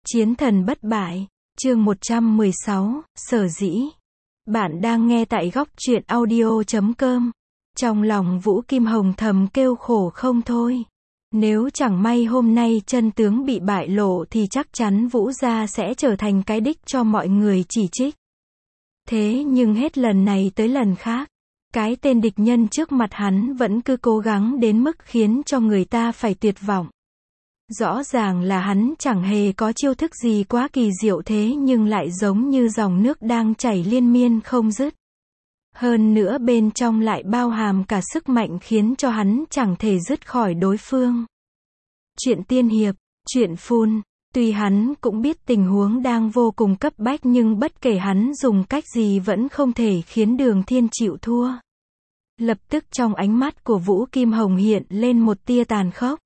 Chiến thần bất bại, chương 116, sở dĩ. Bạn đang nghe tại góc truyện audio.com. Trong lòng Vũ Kim Hồng thầm kêu khổ không thôi. Nếu chẳng may hôm nay chân tướng bị bại lộ thì chắc chắn Vũ gia sẽ trở thành cái đích cho mọi người chỉ trích. Thế nhưng hết lần này tới lần khác, cái tên địch nhân trước mặt hắn vẫn cứ cố gắng đến mức khiến cho người ta phải tuyệt vọng. Rõ ràng là hắn chẳng hề có chiêu thức gì quá kỳ diệu thế nhưng lại giống như dòng nước đang chảy liên miên không dứt. Hơn nữa bên trong lại bao hàm cả sức mạnh khiến cho hắn chẳng thể dứt khỏi đối phương. Chuyện tiên hiệp, chuyện phun, tuy hắn cũng biết tình huống đang vô cùng cấp bách nhưng bất kể hắn dùng cách gì vẫn không thể khiến Đường Thiên chịu thua. Lập tức trong ánh mắt của Vũ Kim Hồng hiện lên một tia tàn khốc.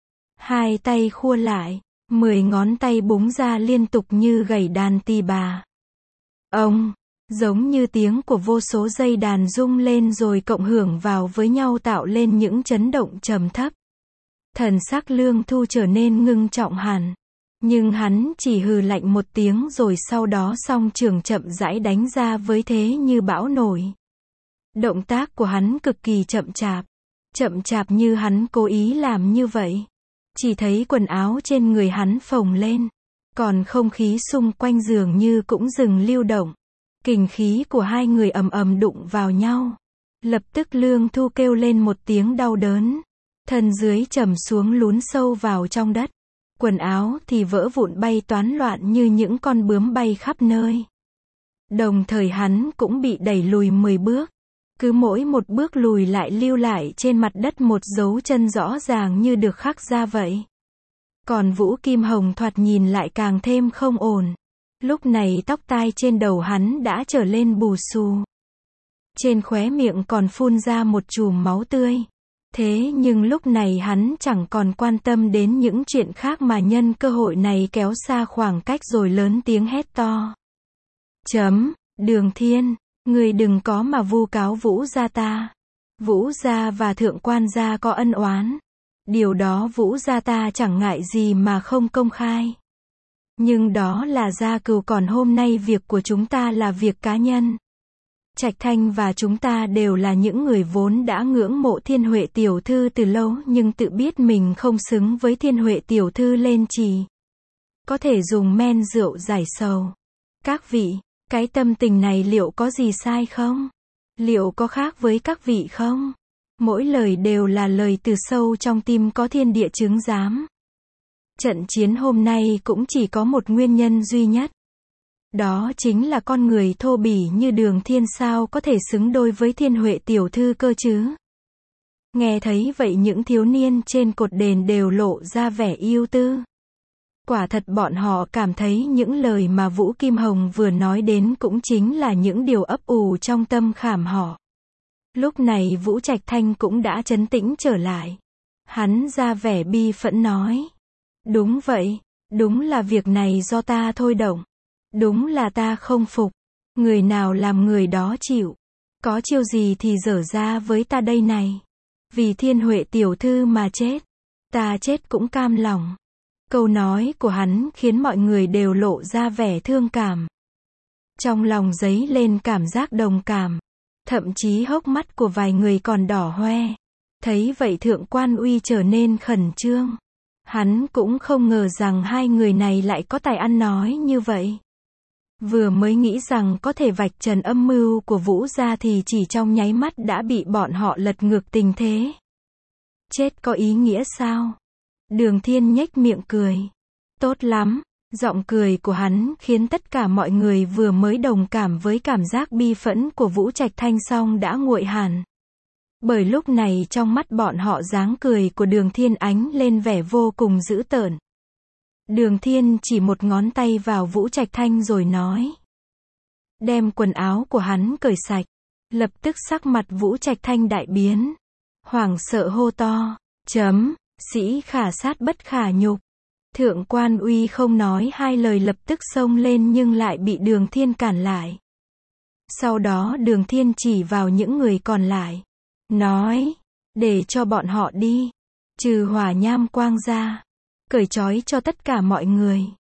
Hai tay khua lại, 10 ngón tay búng ra liên tục như gảy đàn tỳ bà. Ông, giống như tiếng của vô số dây đàn rung lên rồi cộng hưởng vào với nhau tạo lên những chấn động trầm thấp. Thần sắc Lương Thu trở nên ngưng trọng hẳn. Nhưng hắn chỉ hừ lạnh một tiếng rồi sau đó song trường chậm rãi đánh ra với thế như bão nổi. Động tác của hắn cực kỳ chậm chạp như hắn cố ý làm như vậy. Chỉ thấy quần áo trên người hắn phồng lên, còn không khí xung quanh dường như cũng dừng lưu động. Kình khí của hai người ầm ầm đụng vào nhau. Lập tức Lương Thu kêu lên một tiếng đau đớn. Thân dưới trầm xuống lún sâu vào trong đất. Quần áo thì vỡ vụn bay toán loạn như những con bướm bay khắp nơi. Đồng thời hắn cũng bị đẩy lùi 10 bước. Cứ mỗi một bước lùi lại lưu lại trên mặt đất một dấu chân rõ ràng như được khắc ra vậy. Còn Vũ Kim Hồng thoạt nhìn lại càng thêm không ổn. Lúc này tóc tai trên đầu hắn đã trở lên bù xù. Trên khóe miệng còn phun ra một chùm máu tươi. Thế nhưng lúc này hắn chẳng còn quan tâm đến những chuyện khác mà nhân cơ hội này kéo xa khoảng cách rồi lớn tiếng hét to. Đường Thiên, người đừng có mà vu cáo Vũ gia ta. Vũ gia và Thượng quan gia có ân oán. Điều đó Vũ gia ta chẳng ngại gì mà không công khai. Nhưng đó là gia cừu, còn hôm nay việc của chúng ta là việc cá nhân. Trạch Thanh và chúng ta đều là những người vốn đã ngưỡng mộ Thiên Huệ tiểu thư từ lâu nhưng tự biết mình không xứng với Thiên Huệ tiểu thư lên chỉ. Có thể dùng men rượu giải sầu. Các vị, cái tâm tình này liệu có gì sai không? Liệu có khác với các vị không? Mỗi lời đều là lời từ sâu trong tim có thiên địa chứng giám. Trận chiến hôm nay cũng chỉ có một nguyên nhân duy nhất. Đó chính là con người thô bỉ như Đường Thiên sao có thể xứng đôi với Thiên Huệ tiểu thư cơ chứ? Nghe thấy vậy những thiếu niên trên cột đền đều lộ ra vẻ ưu tư. Quả thật bọn họ cảm thấy những lời mà Vũ Kim Hồng vừa nói đến cũng chính là những điều ấp ủ trong tâm khảm họ. Lúc này Vũ Trạch Thanh cũng đã trấn tĩnh trở lại. Hắn ra vẻ bi phẫn nói. Đúng vậy, đúng là việc này do ta thôi động. Đúng là ta không phục. Người nào làm người đó chịu. Có chiêu gì thì dở ra với ta đây này. Vì Thiên Huệ tiểu thư mà chết. Ta chết cũng cam lòng. Câu nói của hắn khiến mọi người đều lộ ra vẻ thương cảm. Trong lòng dấy lên cảm giác đồng cảm. Thậm chí hốc mắt của vài người còn đỏ hoe. Thấy vậy Thượng quan Uy trở nên khẩn trương. Hắn cũng không ngờ rằng hai người này lại có tài ăn nói như vậy. Vừa mới nghĩ rằng có thể vạch trần âm mưu của Vũ gia thì chỉ trong nháy mắt đã bị bọn họ lật ngược tình thế. Chết có ý nghĩa sao? Đường Thiên nhếch miệng cười. Tốt lắm. Giọng cười của hắn khiến tất cả mọi người vừa mới đồng cảm với cảm giác bi phẫn của Vũ Trạch Thanh xong đã nguội hẳn. Bởi lúc này trong mắt bọn họ dáng cười của Đường Thiên ánh lên vẻ vô cùng dữ tợn. Đường Thiên chỉ một ngón tay vào Vũ Trạch Thanh rồi nói. Đem quần áo của hắn cởi sạch. Lập tức sắc mặt Vũ Trạch Thanh đại biến. Hoảng sợ hô to. Sĩ khả sát bất khả nhục. Thượng quan Uy không nói hai lời lập tức xông lên nhưng lại bị Đường Thiên cản lại. Sau đó Đường Thiên chỉ vào những người còn lại. Nói. Để cho bọn họ đi. Trừ Hỏa Nham Quang ra. Cởi trói cho tất cả mọi người.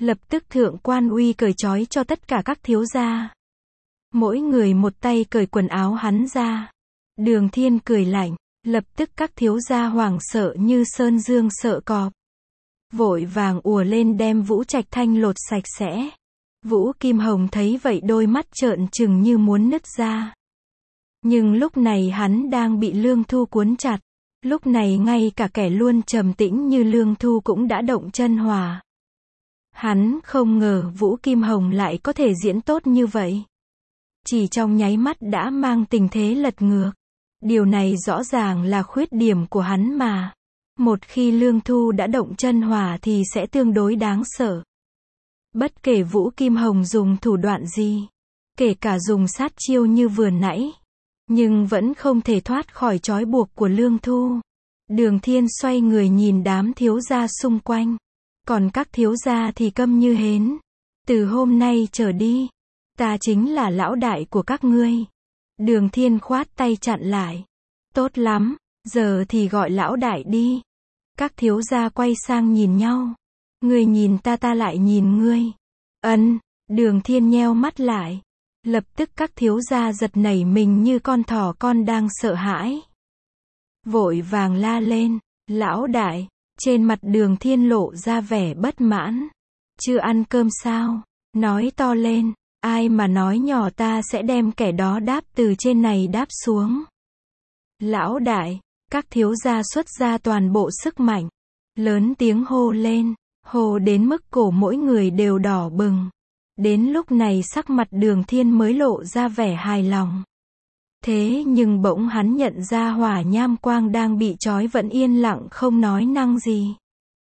Lập tức thượng quan uy cởi trói cho tất cả các thiếu gia. Mỗi người một tay cởi quần áo hắn ra. Đường Thiên cười lạnh, lập tức các thiếu gia hoảng sợ như sơn dương sợ cọp. Vội vàng ùa lên đem Vũ Trạch Thanh lột sạch sẽ. Vũ Kim Hồng thấy vậy đôi mắt trợn trừng như muốn nứt ra. Nhưng lúc này hắn đang bị Lương Thu cuốn chặt. Lúc này ngay cả kẻ luôn trầm tĩnh như Lương Thu cũng đã động chân hòa. Hắn không ngờ Vũ Kim Hồng lại có thể diễn tốt như vậy. Chỉ trong nháy mắt đã mang tình thế lật ngược. Điều này rõ ràng là khuyết điểm của hắn mà. Một khi Lương Thu đã động chân hòa thì sẽ tương đối đáng sợ. Bất kể Vũ Kim Hồng dùng thủ đoạn gì, kể cả dùng sát chiêu như vừa nãy, nhưng vẫn không thể thoát khỏi trói buộc của Lương Thu. Đường Thiên xoay người nhìn đám thiếu gia xung quanh. Còn các thiếu gia thì câm như hến. Từ hôm nay trở đi, ta chính là lão đại của các ngươi. Đường Thiên khoát tay chặn lại. Tốt lắm, giờ thì gọi lão đại đi. Các thiếu gia quay sang nhìn nhau. Ngươi nhìn ta, ta lại nhìn ngươi. Đường Thiên nheo mắt lại. Lập tức các thiếu gia giật nảy mình như con thỏ con đang sợ hãi. Vội vàng la lên, lão đại. Trên mặt Đường Thiên lộ ra vẻ bất mãn. Chưa ăn cơm sao? Nói to lên, ai mà nói nhỏ ta sẽ đem kẻ đó đáp từ trên này đáp xuống. Lão đại, các thiếu gia xuất ra toàn bộ sức mạnh. Lớn tiếng hô lên, hô đến mức cổ mỗi người đều đỏ bừng. Đến lúc này sắc mặt Đường Thiên mới lộ ra vẻ hài lòng. Thế nhưng bỗng hắn nhận ra Hỏa Nham Quang đang bị trói vẫn yên lặng không nói năng gì.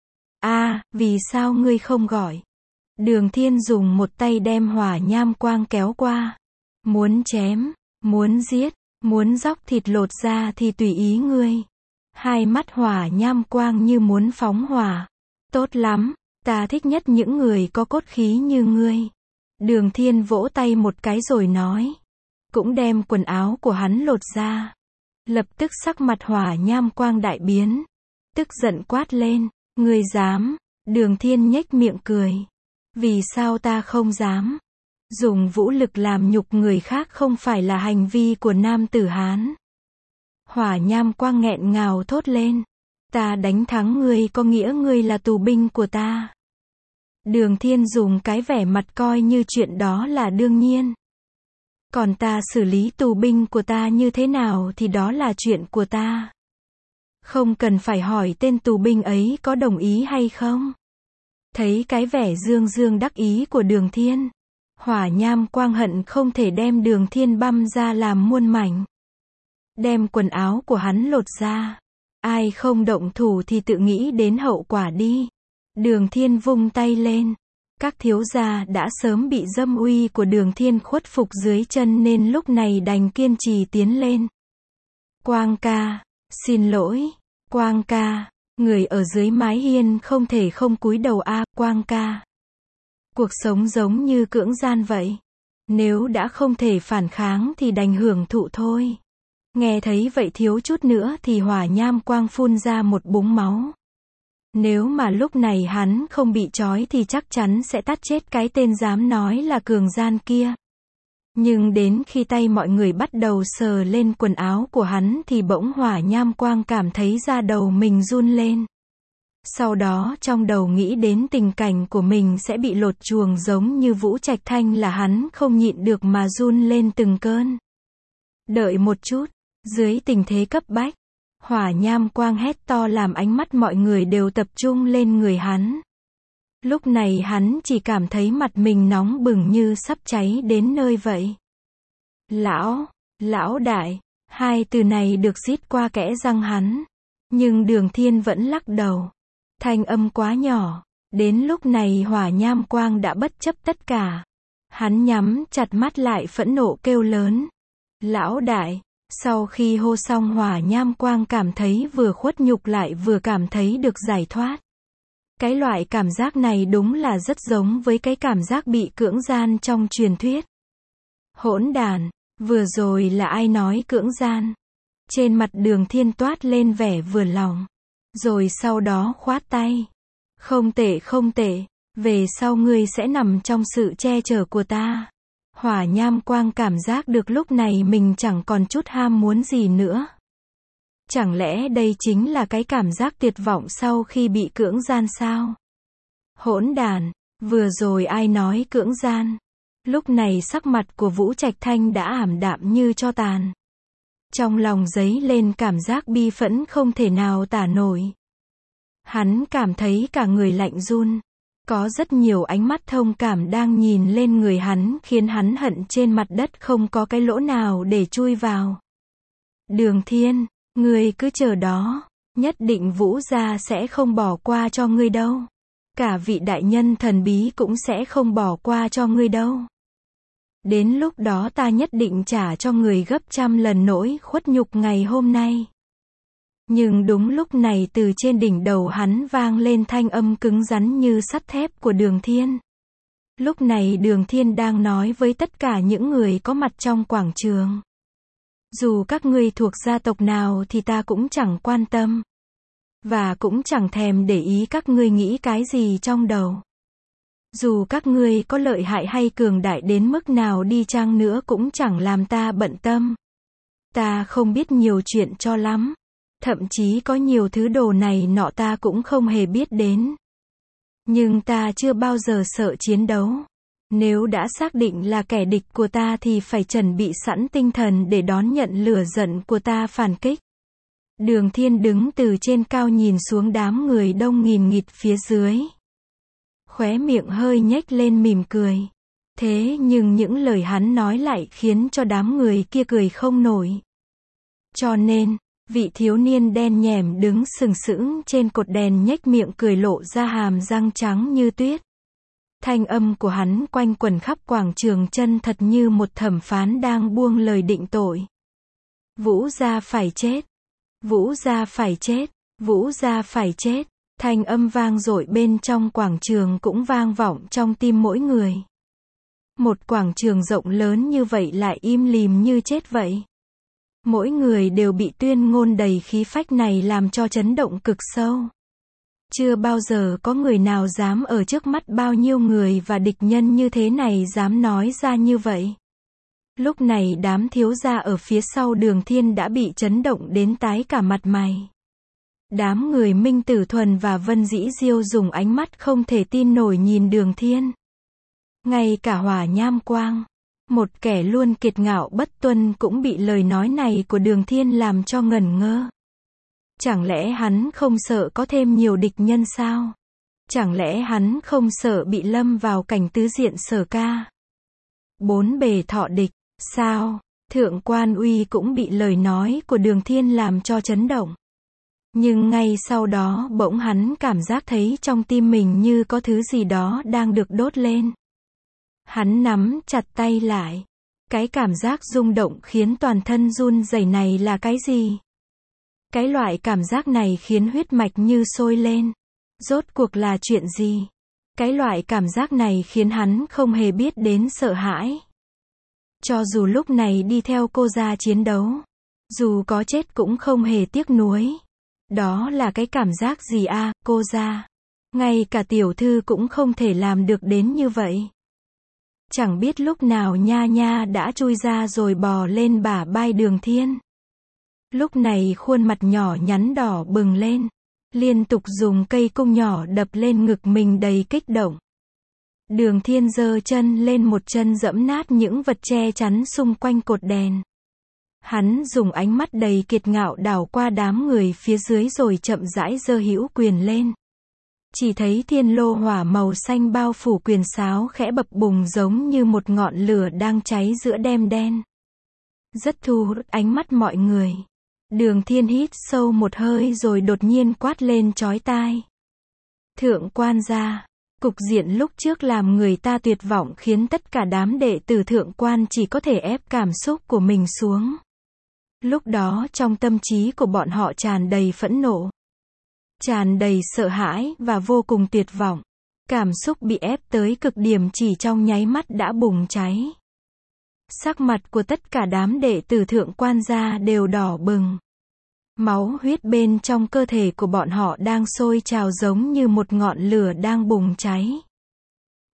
Vì sao ngươi không gọi? Đường Thiên dùng một tay đem Hỏa Nham Quang kéo qua. Muốn chém, muốn giết, muốn róc thịt lột ra thì tùy ý ngươi. Hai mắt Hỏa Nham Quang như muốn phóng hỏa. Tốt lắm, ta thích nhất những người có cốt khí như ngươi. Đường Thiên vỗ tay một cái rồi nói. Cũng đem quần áo của hắn lột ra. Lập tức sắc mặt Hỏa Nham Quang đại biến. Tức giận quát lên, ngươi dám? Đường Thiên nhếch miệng cười. Vì sao ta không dám? Dùng vũ lực làm nhục người khác không phải là hành vi của nam tử Hán. Hỏa Nham Quang nghẹn ngào thốt lên. Ta đánh thắng ngươi có nghĩa ngươi là tù binh của ta. Đường Thiên dùng cái vẻ mặt coi như chuyện đó là đương nhiên. Còn ta xử lý tù binh của ta như thế nào thì đó là chuyện của ta. Không cần phải hỏi tên tù binh ấy có đồng ý hay không. Thấy cái vẻ dương dương đắc ý của Đường Thiên, Hỏa Nham Quang hận không thể đem Đường Thiên băm ra làm muôn mảnh. Đem quần áo của hắn lột ra. Ai không động thủ thì tự nghĩ đến hậu quả đi. Đường Thiên vung tay lên. Các thiếu gia đã sớm bị dâm uy của Đường Thiên khuất phục dưới chân nên lúc này đành kiên trì tiến lên. Quang ca, xin lỗi, Quang ca, người ở dưới mái hiên không thể không cúi đầu Quang ca. Cuộc sống giống như cưỡng gian vậy. Nếu đã không thể phản kháng thì đành hưởng thụ thôi. Nghe thấy vậy thiếu chút nữa thì Hỏa Nham Quang phun ra một búng máu. Nếu mà lúc này hắn không bị trói thì chắc chắn sẽ tát chết cái tên dám nói là cường gian kia. Nhưng đến khi tay mọi người bắt đầu sờ lên quần áo của hắn thì bỗng Hỏa Nham Quang cảm thấy da đầu mình run lên. Sau đó trong đầu nghĩ đến tình cảnh của mình sẽ bị lột chuồng giống như Vũ Trạch Thanh là hắn không nhịn được mà run lên từng cơn. Đợi một chút, dưới tình thế cấp bách, Hỏa Nham Quang hét to làm ánh mắt mọi người đều tập trung lên người hắn. Lúc này hắn chỉ cảm thấy mặt mình nóng bừng như sắp cháy đến nơi vậy. Lão đại, hai từ này được rít qua kẽ răng hắn. Nhưng Đường Thiên vẫn lắc đầu. Thanh âm quá nhỏ. Đến lúc này Hỏa Nham Quang đã bất chấp tất cả. Hắn nhắm chặt mắt lại phẫn nộ kêu lớn. Lão đại. Sau khi hô xong Hỏa Nham Quang cảm thấy vừa khuất nhục lại vừa cảm thấy được giải thoát. Cái loại cảm giác này đúng là rất giống với cái cảm giác bị cưỡng gian trong truyền thuyết. Hỗn đàn, vừa rồi là ai nói cưỡng gian? Trên mặt Đường Thiên toát lên vẻ vừa lòng. Rồi sau đó khoát tay. Không tệ, Về sau ngươi sẽ nằm trong sự che chở của ta. Hỏa Nham Quang cảm giác được lúc này mình chẳng còn chút ham muốn gì nữa. Chẳng lẽ đây chính là cái cảm giác tuyệt vọng sau khi bị cưỡng gian sao? Hỗn đàn, vừa rồi ai nói cưỡng gian? Lúc này sắc mặt của Vũ Trạch Thanh đã ảm đạm như tro tàn. Trong lòng dấy lên cảm giác bi phẫn không thể nào tả nổi. Hắn cảm thấy cả người lạnh run. Có rất nhiều ánh mắt thông cảm đang nhìn lên người hắn khiến hắn hận trên mặt đất không có cái lỗ nào để chui vào. Đường Thiên, ngươi cứ chờ đó, nhất định Vũ gia sẽ không bỏ qua cho ngươi đâu. Cả vị đại nhân thần bí cũng sẽ không bỏ qua cho ngươi đâu. Đến lúc đó ta nhất định trả cho người gấp trăm lần nỗi khuất nhục ngày hôm nay. Nhưng đúng lúc này từ trên đỉnh đầu hắn vang lên thanh âm cứng rắn như sắt thép của Đường Thiên. Lúc này Đường Thiên đang nói với tất cả những người có mặt trong quảng trường. Dù các ngươi thuộc gia tộc nào thì ta cũng chẳng quan tâm. Và cũng chẳng thèm để ý các ngươi nghĩ cái gì trong đầu. Dù các ngươi có lợi hại hay cường đại đến mức nào đi chăng nữa cũng chẳng làm ta bận tâm. Ta không biết nhiều chuyện cho lắm. Thậm chí có nhiều thứ đồ này nọ ta cũng không hề biết đến. Nhưng ta chưa bao giờ sợ chiến đấu. Nếu đã xác định là kẻ địch của ta thì phải chuẩn bị sẵn tinh thần để đón nhận lửa giận của ta phản kích. Đường Thiên đứng từ trên cao nhìn xuống đám người đông nghìn nghịt phía dưới. Khóe miệng hơi nhếch lên mỉm cười. Thế nhưng những lời hắn nói lại khiến cho đám người kia cười không nổi. Cho nên, vị thiếu niên đen nhẻm đứng sừng sững trên cột đèn nhếch miệng cười lộ ra hàm răng trắng như tuyết. Thanh âm của hắn quanh quẩn khắp quảng trường chân thật như một thẩm phán đang buông lời định tội. Vũ gia phải chết. Vũ gia phải chết. Vũ gia phải chết. Thanh âm vang dội bên trong quảng trường cũng vang vọng trong tim mỗi người. Một quảng trường rộng lớn như vậy lại im lìm như chết vậy. Mỗi người đều bị tuyên ngôn đầy khí phách này làm cho chấn động cực sâu. Chưa bao giờ có người nào dám ở trước mắt bao nhiêu người và địch nhân như thế này dám nói ra như vậy. Lúc này đám thiếu gia ở phía sau Đường Thiên đã bị chấn động đến tái cả mặt mày. Đám người Minh Tử Thuần và Vân Dĩ Diêu dùng ánh mắt không thể tin nổi nhìn Đường Thiên. Ngay cả Hỏa Nham Quang, một kẻ luôn kiệt ngạo bất tuân cũng bị lời nói này của Đường Thiên làm cho ngẩn ngơ. Chẳng lẽ hắn không sợ có thêm nhiều địch nhân sao? Chẳng lẽ hắn không sợ bị lâm vào cảnh tứ diện Sở Ca? Bốn bề thọ địch, sao? Thượng Quan Uy cũng bị lời nói của Đường Thiên làm cho chấn động. Nhưng ngay sau đó bỗng hắn cảm giác thấy trong tim mình như có thứ gì đó đang được đốt lên. Hắn nắm chặt tay lại. Cái cảm giác rung động khiến toàn thân run rẩy này là cái gì? Cái loại cảm giác này khiến huyết mạch như sôi lên. Rốt cuộc là chuyện gì? Cái loại cảm giác này khiến hắn không hề biết đến sợ hãi. Cho dù lúc này đi theo cô ra chiến đấu, dù có chết cũng không hề tiếc nuối. Đó là cái cảm giác gì a, cô ra? Ngay cả tiểu thư cũng không thể làm được đến như vậy. Chẳng biết lúc nào Nha Nha đã chui ra rồi bò lên bả vai Đường Thiên. Lúc này khuôn mặt nhỏ nhắn đỏ bừng lên, liên tục dùng cây cung nhỏ đập lên ngực mình đầy kích động. Đường Thiên giơ chân lên một chân dẫm nát những vật che chắn xung quanh cột đèn. Hắn dùng ánh mắt đầy kiệt ngạo đảo qua đám người phía dưới rồi chậm rãi giơ hữu quyền lên. Chỉ thấy thiên lô hỏa màu xanh bao phủ quyền sáo khẽ bập bùng giống như một ngọn lửa đang cháy giữa đêm đen. Rất thu hút ánh mắt mọi người. Đường Thiên hít sâu một hơi rồi đột nhiên quát lên chói tai. Thượng quan gia, cục diện lúc trước làm người ta tuyệt vọng khiến tất cả đám đệ tử thượng quan chỉ có thể ép cảm xúc của mình xuống. Lúc đó trong tâm trí của bọn họ tràn đầy phẫn nộ, tràn đầy sợ hãi và vô cùng tuyệt vọng. Cảm xúc bị ép tới cực điểm chỉ trong nháy mắt đã bùng cháy. Sắc mặt của tất cả đám đệ tử thượng quan gia đều đỏ bừng. Máu huyết bên trong cơ thể của bọn họ đang sôi trào giống như một ngọn lửa đang bùng cháy.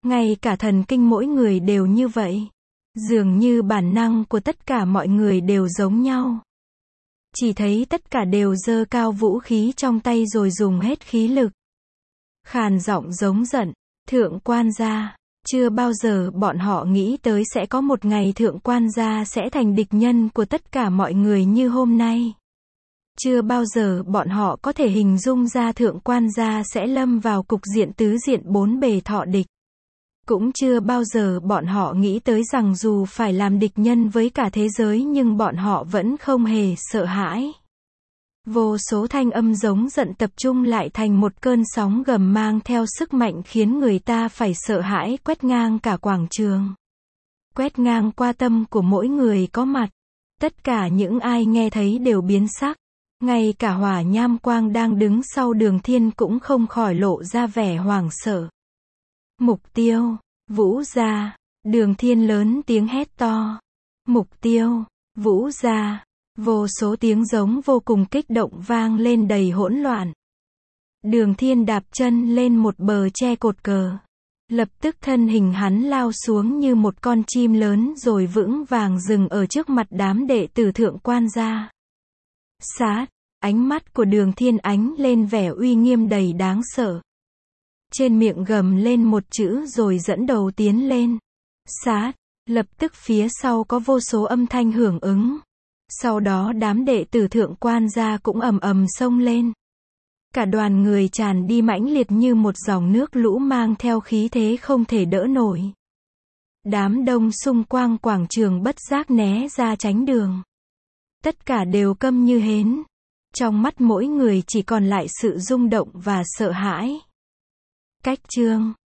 Ngay cả thần kinh mỗi người đều như vậy. Dường như bản năng của tất cả mọi người đều giống nhau. Chỉ thấy tất cả đều giơ cao vũ khí trong tay rồi dùng hết khí lực. Khàn giọng giống giận, thượng quan gia. Chưa bao giờ bọn họ nghĩ tới sẽ có một ngày thượng quan gia sẽ thành địch nhân của tất cả mọi người như hôm nay. Chưa bao giờ bọn họ có thể hình dung ra thượng quan gia sẽ lâm vào cục diện tứ diện bốn bề thọ địch. Cũng chưa bao giờ bọn họ nghĩ tới rằng dù phải làm địch nhân với cả thế giới nhưng bọn họ vẫn không hề sợ hãi. Vô số thanh âm giống giận tập trung lại thành một cơn sóng gầm mang theo sức mạnh khiến người ta phải sợ hãi quét ngang cả quảng trường. Quét ngang qua tâm của mỗi người có mặt. Tất cả những ai nghe thấy đều biến sắc. Ngay cả Hỏa Nham Quang đang đứng sau Đường Thiên cũng không khỏi lộ ra vẻ hoảng sợ. Mục tiêu, Vũ gia. Đường Thiên lớn tiếng hét to. Mục tiêu, Vũ gia. Vô số tiếng giống vô cùng kích động vang lên đầy hỗn loạn. Đường Thiên đạp chân lên một bờ tre cột cờ. Lập tức thân hình hắn lao xuống như một con chim lớn rồi vững vàng dừng ở trước mặt đám đệ tử thượng quan gia. Sát, ánh mắt của Đường Thiên ánh lên vẻ uy nghiêm đầy đáng sợ. Trên miệng gầm lên một chữ rồi dẫn đầu tiến lên. Sát, lập tức phía sau có vô số âm thanh hưởng ứng. Sau đó đám đệ tử thượng quan gia cũng ầm ầm xông lên. Cả đoàn người tràn đi mãnh liệt như một dòng nước lũ mang theo khí thế không thể đỡ nổi. Đám đông xung quanh quảng trường bất giác né ra tránh đường. Tất cả đều câm như hến. Trong mắt mỗi người chỉ còn lại sự rung động và sợ hãi. Cách chương